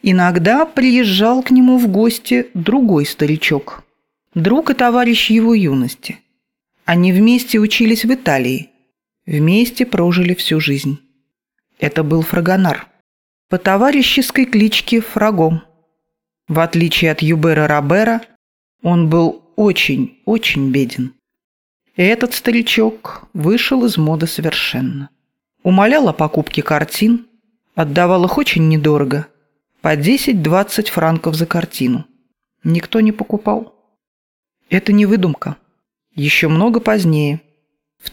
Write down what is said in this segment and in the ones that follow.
Иногда приезжал к нему в гости другой старичок, друг и товарищ его юности. Они вместе учились в Италии, вместе прожили всю жизнь. Это был Фрагонар, по товарищеской кличке Фраго. В отличие от Юбера Робера, он был очень беден. Этот старичок вышел из моды совершенно. Умолял о покупке картин, отдавал их очень недорого, по 10-20 франков за картину. Никто не покупал. Это не выдумка. Еще много позднее, в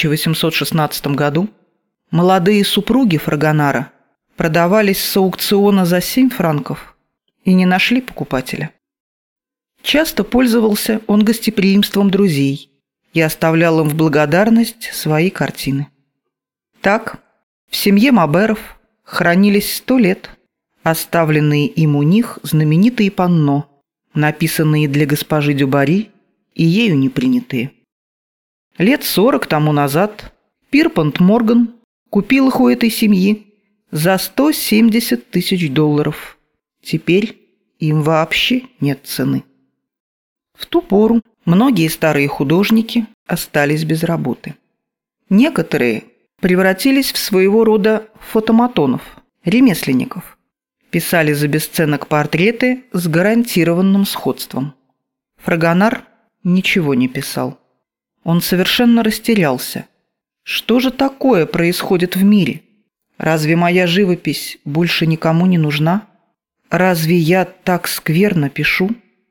1816 году, молодые супруги Фрагонара продавались с аукциона за 7 франков и не нашли покупателя. Часто пользовался он гостеприимством друзей и оставлял им в благодарность свои картины. Так, в семье Маберов хранились 100 лет оставленные им у них знаменитые панно, написанные для госпожи Дюбари и ею не принятые. Лет 40 тому назад Пирпант Морган купил их у этой семьи за $170 000. Теперь им вообще нет цены. В ту пору многие старые художники остались без работы. Некоторые превратились в своего рода фотоматонов, ремесленников. Писали за бесценок портреты с гарантированным сходством. Фрагонар ничего не писал. Он совершенно растерялся. Что же такое происходит в мире? Разве моя живопись больше никому не нужна? Разве я так скверно пишу?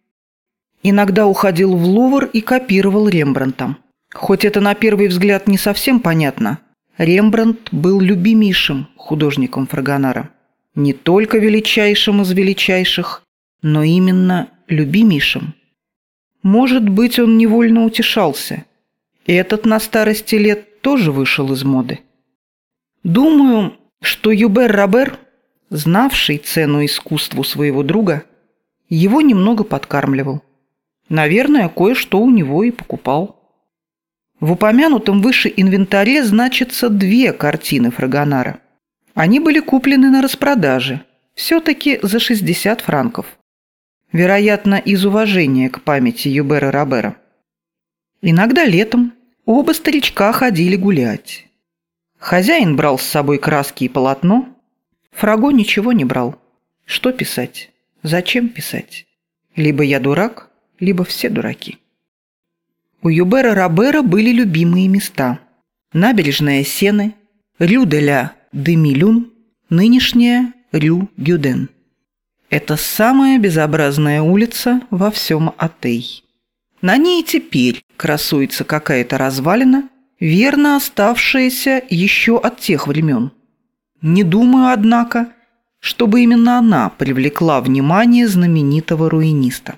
Иногда уходил в Лувр и копировал Рембрандта. Хоть это на первый взгляд не совсем понятно, Рембрандт был любимейшим художником Фрагонара. Не только величайшим из величайших, но именно любимейшим. Может быть, он невольно утешался. Этот на старости лет тоже вышел из моды. Думаю, что Юбер Робер, знавший цену искусству своего друга, его немного подкармливал. Наверное, кое-что у него и покупал. В упомянутом выше инвентаре значатся 2 картины Фрагонара. Они были куплены на распродаже, все-таки за 60 франков. Вероятно, из уважения к памяти Юбера Робера. Иногда летом оба старичка ходили гулять. Хозяин брал с собой краски и полотно. Фраго ничего не брал. Что писать? Зачем писать? Либо я дурак, либо все дураки. У Юбера Робера были любимые места. Набережная Сены, Рю де ля Демилюн, нынешняя Рю Гюден. Это самая безобразная улица во всем Атей. На ней теперь красуется какая-то развалина, верно оставшаяся еще от тех времен. Не думаю, однако, чтобы именно она привлекла внимание знаменитого руиниста.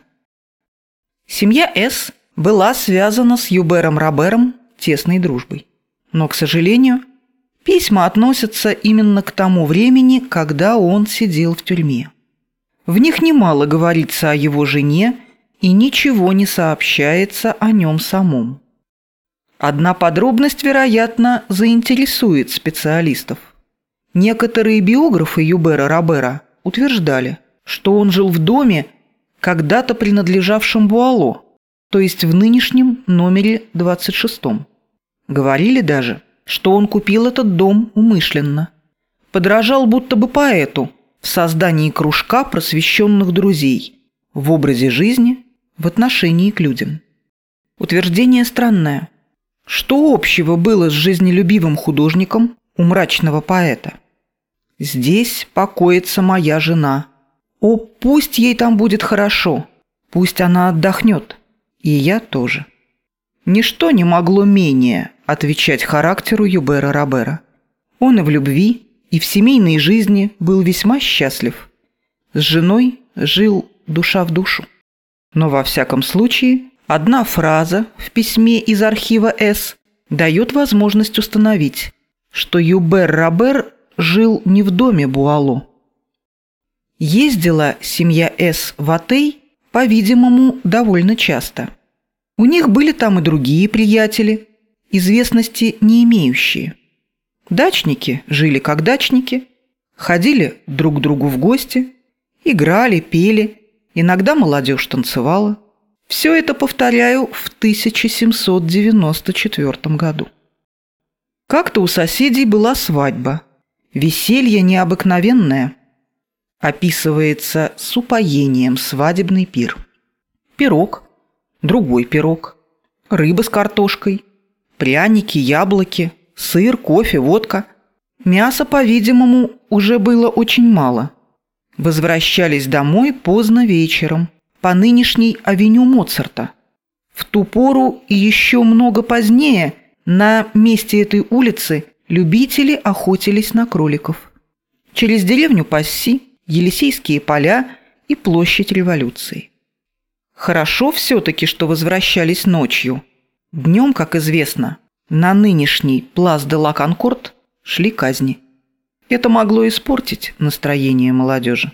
Семья С. была связана с Юбером Робером тесной дружбой. Но, к сожалению, письма относятся именно к тому времени, когда он сидел в тюрьме. В них немало говорится о его жене и ничего не сообщается о нем самом. Одна подробность, вероятно, заинтересует специалистов. Некоторые биографы Юбера Робера утверждали, что он жил в доме, когда-то принадлежавшем Буало, то есть в нынешнем номере 26. Говорили даже, что он купил этот дом умышленно. Подражал будто бы поэту в создании кружка просвещенных друзей в образе жизни, в отношении к людям. Утверждение странное. Что общего было с жизнелюбивым художником у мрачного поэта? «Здесь покоится моя жена. О, пусть ей там будет хорошо, пусть она отдохнет, и я тоже». Ничто не могло менее отвечать характеру Юбера Робера. Он и в любви, и в семейной жизни был весьма счастлив. С женой жил душа в душу. Но во всяком случае, одна фраза в письме из архива С. дает возможность установить, что Юбер Робер жил не в доме Буало. Ездила семья С. в Атей, по-видимому, довольно часто. У них были там и другие приятели, известности не имеющие. Дачники жили как дачники, ходили друг к другу в гости Играли, пели, иногда молодежь танцевала. Все это, повторяю, в 1794 году. Как-то у соседей была свадьба. Веселье необыкновенное. Описывается с упоением свадебный пир. Пирог, другой пирог, рыба с картошкой, пряники, яблоки, сыр, кофе, водка. Мяса, по-видимому, уже было очень мало. Возвращались домой поздно вечером, по нынешней авеню Моцарта. В ту пору и еще много позднее на месте этой улицы любители охотились на кроликов. Через деревню Пасси, Елисейские поля и площадь Революции. Хорошо все-таки, что возвращались ночью. Днем, как известно, на нынешний Плас де ла Конкорд шли казни. Это могло испортить настроение молодежи.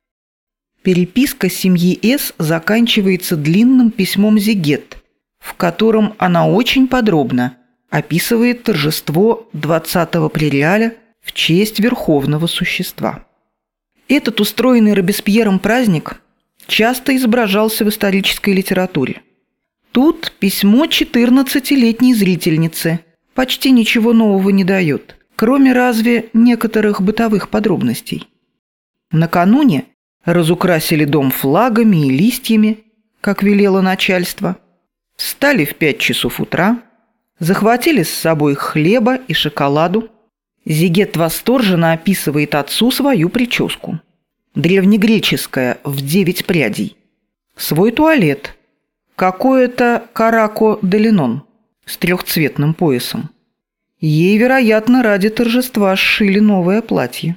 Переписка семьи С заканчивается длинным письмом Зигетт, в котором она очень подробно описывает торжество 20-го прериаля в честь верховного существа. Этот устроенный Робеспьером праздник часто изображался в исторической литературе. Тут письмо 14-летней зрительницы почти ничего нового не дает, кроме разве некоторых бытовых подробностей. Накануне разукрасили дом флагами и листьями, как велело начальство, встали в 5 часов утра, захватили с собой хлеба и шоколаду. Зигетт восторженно описывает отцу свою прическу. Древнегреческая, в 9 прядей. Свой туалет. Какое-то карако де линон с 3-цветным поясом. Ей, вероятно, ради торжества сшили новое платье.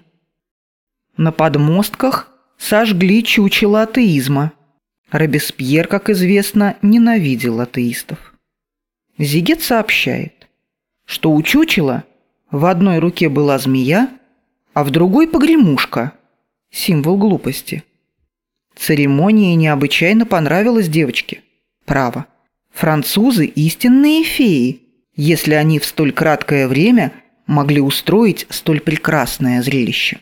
На подмостках сожгли чучело атеизма. Робеспьер, как известно, ненавидел атеистов. Зигетт сообщает, что у чучела в одной руке была змея, а в другой погремушка, символ глупости. Церемония необычайно понравилась девочке. Право, французы истинные феи, если они в столь краткое время могли устроить столь прекрасное зрелище.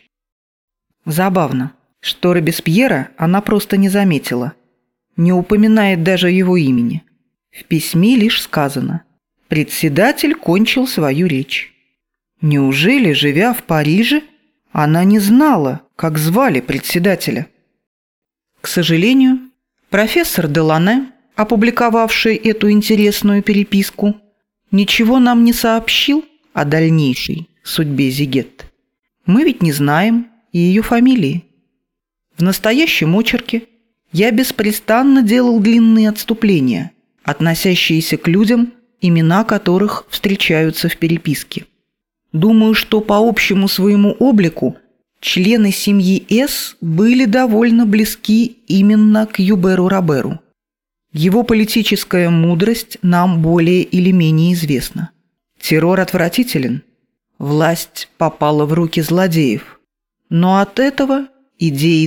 Забавно, что Робеспьера она просто не заметила, не упоминает даже его имени. В письме лишь сказано: председатель кончил свою речь. Неужели, живя в Париже, она не знала, как звали председателя? К сожалению, профессор Делане, опубликовавший эту интересную переписку, ничего нам не сообщил о дальнейшей судьбе Зигетт. Мы ведь не знаем и ее фамилии. В настоящем очерке я беспрестанно делал длинные отступления, относящиеся к людям, имена которых встречаются в переписке. Думаю, что по общему своему облику члены семьи С были довольно близки именно к Юберу Роберу. Его политическая мудрость нам более или менее известна. Террор отвратителен. Власть попала в руки злодеев. Но от этого идеи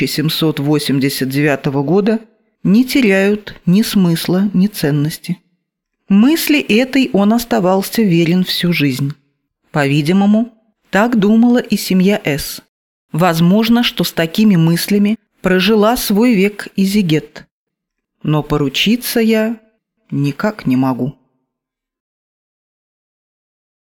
1789 года не теряют ни смысла, ни ценности. Мысли этой он оставался верен всю жизнь. По-видимому, так думала и семья С. Возможно, что с такими мыслями прожила свой век и Зигетт. Но поручиться я никак не могу.